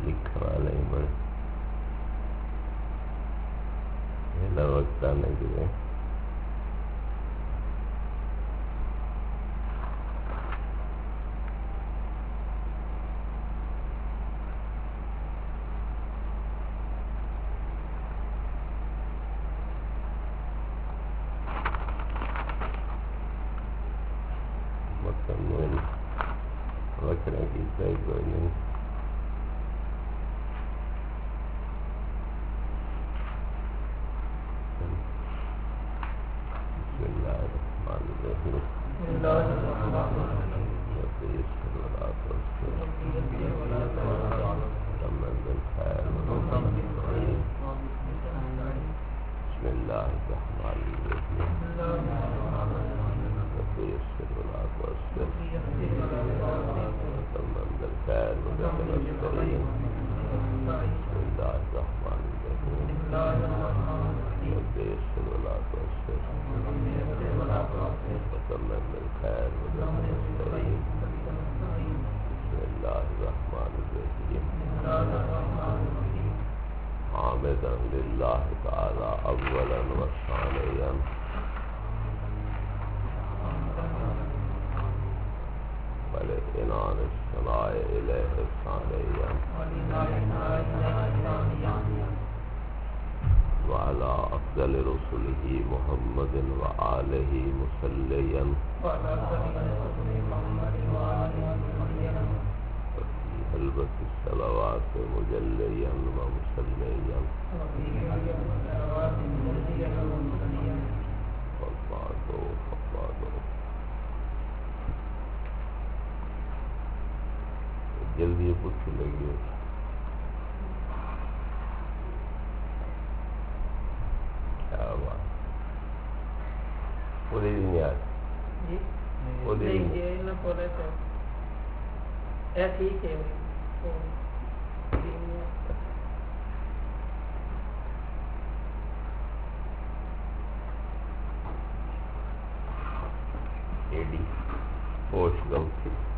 لکھنے والے ہی بڑے وقت آنے کے لیے مکمل رکھنے کی صحیح کوئی نہیں. بسم اللہ الرحمن الرحیم. بسم اللہ الرحمن حامدا للہ تعالی اولا و ثانیا ولإنان الثناء إليه ثانيا وعلى أفضل رسله محمد وآله مصليا وفي هلبة الصلوات مجليا ومصليا والبعد جلدی پوچھ لگی کیا بات پوری دن یاد ٹھیک ہے ایڈی پوچھ گم تھی